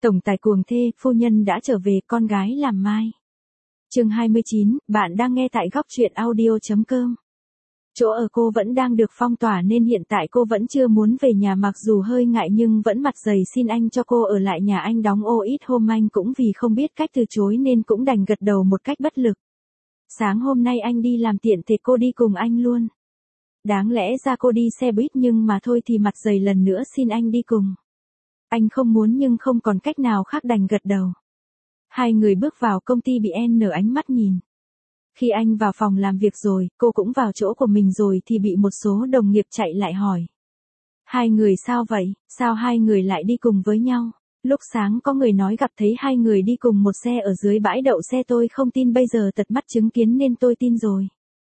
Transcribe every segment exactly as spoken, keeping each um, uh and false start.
Tổng tài cuồng thê, phu nhân đã trở về, con gái làm mai. Chương hai mươi chín, bạn đang nghe tại góc truyện audio chấm com. Chỗ ở cô vẫn đang được phong tỏa nên hiện tại cô vẫn chưa muốn về nhà, mặc dù hơi ngại nhưng vẫn mặt dày xin anh cho cô ở lại nhà anh đóng ô ít hôm. Anh cũng vì không biết cách từ chối nên cũng đành gật đầu một cách bất lực. Sáng hôm nay anh đi làm tiện thể cô đi cùng anh luôn. Đáng lẽ ra cô đi xe buýt nhưng mà thôi thì mặt dày lần nữa xin anh đi cùng. Anh không muốn nhưng không còn cách nào khác đành gật đầu. Hai người bước vào công ty bị N ánh mắt nhìn. Khi anh vào phòng làm việc rồi, cô cũng vào chỗ của mình rồi thì bị một số đồng nghiệp chạy lại hỏi. Hai người sao vậy, sao hai người lại đi cùng với nhau? Lúc sáng có người nói gặp thấy hai người đi cùng một xe ở dưới bãi đậu xe, tôi không tin, bây giờ tận mắt chứng kiến nên tôi tin rồi.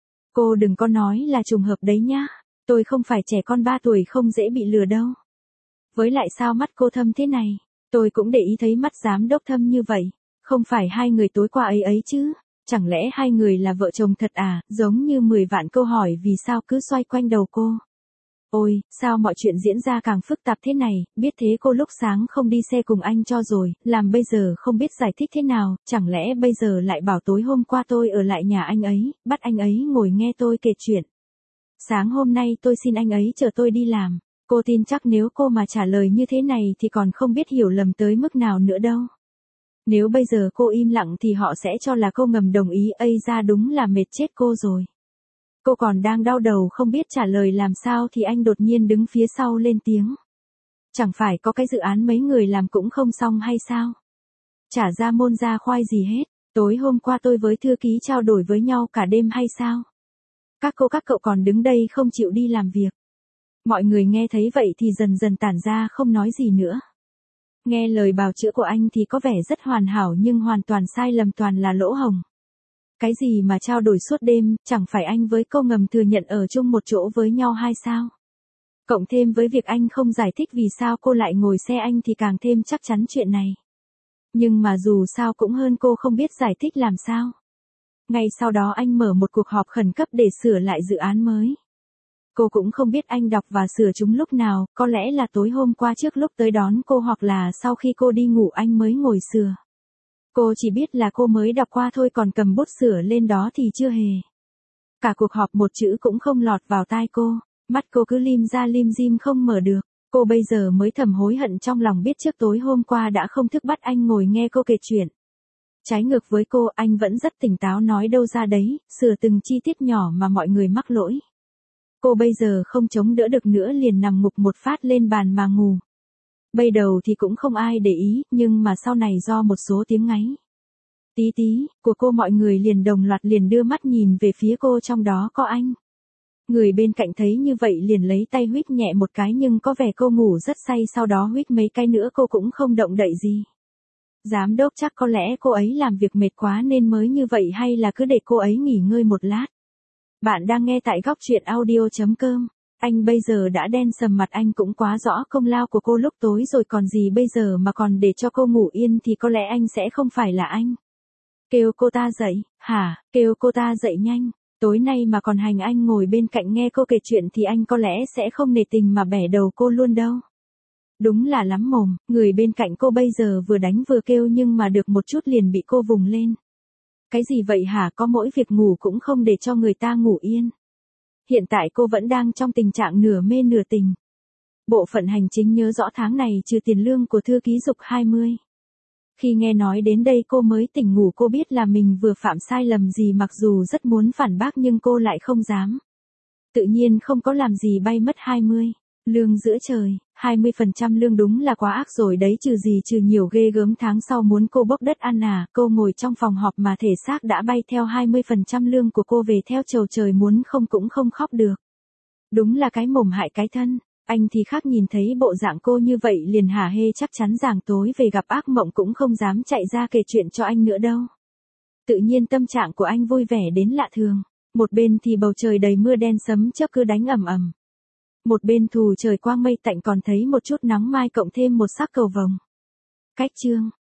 Cô đừng có nói là trùng hợp đấy nhá, tôi không phải trẻ con ba tuổi không dễ bị lừa đâu. Với lại sao mắt cô thâm thế này, tôi cũng để ý thấy mắt giám đốc thâm như vậy, không phải hai người tối qua ấy ấy chứ, chẳng lẽ hai người là vợ chồng thật à, giống như mười vạn câu hỏi vì sao cứ xoay quanh đầu cô. Ôi, sao mọi chuyện diễn ra càng phức tạp thế này, biết thế cô lúc sáng không đi xe cùng anh cho rồi, làm bây giờ không biết giải thích thế nào, chẳng lẽ bây giờ lại bảo tối hôm qua tôi ở lại nhà anh ấy, bắt anh ấy ngồi nghe tôi kể chuyện. Sáng hôm nay tôi xin anh ấy chờ tôi đi làm. Cô tin chắc nếu cô mà trả lời như thế này thì còn không biết hiểu lầm tới mức nào nữa đâu. Nếu bây giờ cô im lặng thì họ sẽ cho là cô ngầm đồng ý, ây ra đúng là mệt chết cô rồi. Cô còn đang đau đầu không biết trả lời làm sao thì anh đột nhiên đứng phía sau lên tiếng. Chẳng phải có cái dự án mấy người làm cũng không xong hay sao? Chả ra môn ra khoai gì hết, tối hôm qua tôi với thư ký trao đổi với nhau cả đêm hay sao? Các cô các cậu còn đứng đây không chịu đi làm việc. Mọi người nghe thấy vậy thì dần dần tản ra không nói gì nữa. Nghe lời bào chữa của anh thì có vẻ rất hoàn hảo nhưng hoàn toàn sai lầm, toàn là lỗ hổng. Cái gì mà trao đổi suốt đêm, chẳng phải anh với cô ngầm thừa nhận ở chung một chỗ với nhau hay sao? Cộng thêm với việc anh không giải thích vì sao cô lại ngồi xe anh thì càng thêm chắc chắn chuyện này. Nhưng mà dù sao cũng hơn cô không biết giải thích làm sao. Ngay sau đó anh mở một cuộc họp khẩn cấp để sửa lại dự án mới. Cô cũng không biết anh đọc và sửa chúng lúc nào, có lẽ là tối hôm qua trước lúc tới đón cô hoặc là sau khi cô đi ngủ anh mới ngồi sửa. Cô chỉ biết là cô mới đọc qua thôi, còn cầm bút sửa lên đó thì chưa hề. Cả cuộc họp một chữ cũng không lọt vào tai cô, mắt cô cứ lim ra lim dim không mở được. Cô bây giờ mới thầm hối hận trong lòng, biết trước tối hôm qua đã không thức bắt anh ngồi nghe cô kể chuyện. Trái ngược với cô, anh vẫn rất tỉnh táo nói đâu ra đấy, sửa từng chi tiết nhỏ mà mọi người mắc lỗi. Cô bây giờ không chống đỡ được nữa liền nằm ngục một phát lên bàn mà ngủ. Bây đầu thì cũng không ai để ý, nhưng mà sau này do một số tiếng ngáy tí tí của cô, mọi người liền đồng loạt liền đưa mắt nhìn về phía cô, trong đó có anh. Người bên cạnh thấy như vậy liền lấy tay huýt nhẹ một cái nhưng có vẻ cô ngủ rất say, sau đó huýt mấy cái nữa cô cũng không động đậy gì. Giám đốc chắc có lẽ cô ấy làm việc mệt quá nên mới như vậy, hay là cứ để cô ấy nghỉ ngơi một lát. Bạn đang nghe tại góc truyện audio chấm com. Anh bây giờ đã đen sầm mặt, anh cũng quá rõ công lao của cô lúc tối rồi còn gì, bây giờ mà còn để cho cô ngủ yên thì có lẽ anh sẽ không phải là anh. Kêu cô ta dậy, hả, kêu cô ta dậy nhanh, tối nay mà còn hành anh ngồi bên cạnh nghe cô kể chuyện thì anh có lẽ sẽ không nể tình mà bẻ đầu cô luôn đâu. Đúng là lắm mồm, người bên cạnh cô bây giờ vừa đánh vừa kêu nhưng mà được một chút liền bị cô vùng lên. Cái gì vậy hả, có mỗi việc ngủ cũng không để cho người ta ngủ yên. Hiện tại cô vẫn đang trong tình trạng nửa mê nửa tình. Bộ phận hành chính nhớ rõ tháng này trừ tiền lương của thư ký Dục hai mươi. Khi nghe nói đến đây cô mới tỉnh ngủ, cô biết là mình vừa phạm sai lầm gì, mặc dù rất muốn phản bác nhưng cô lại không dám. Tự nhiên không có làm gì bay mất hai mươi. Lương giữa trời, hai mươi phần trăm lương đúng là quá ác rồi đấy, trừ gì trừ nhiều ghê gớm, tháng sau muốn cô bốc đất ăn à, cô ngồi trong phòng họp mà thể xác đã bay theo hai mươi phần trăm lương của cô về theo chầu trời, muốn không cũng không khóc được. Đúng là cái mồm hại cái thân, anh thì khác, nhìn thấy bộ dạng cô như vậy liền hả hê, chắc chắn rằng tối về gặp ác mộng cũng không dám chạy ra kể chuyện cho anh nữa đâu. Tự nhiên tâm trạng của anh vui vẻ đến lạ thường, một bên thì bầu trời đầy mưa đen sấm chớp cứ đánh ầm ầm. Một bên thù trời quang mây tạnh, còn thấy một chút nắng mai cộng thêm một sắc cầu vồng. Cách chương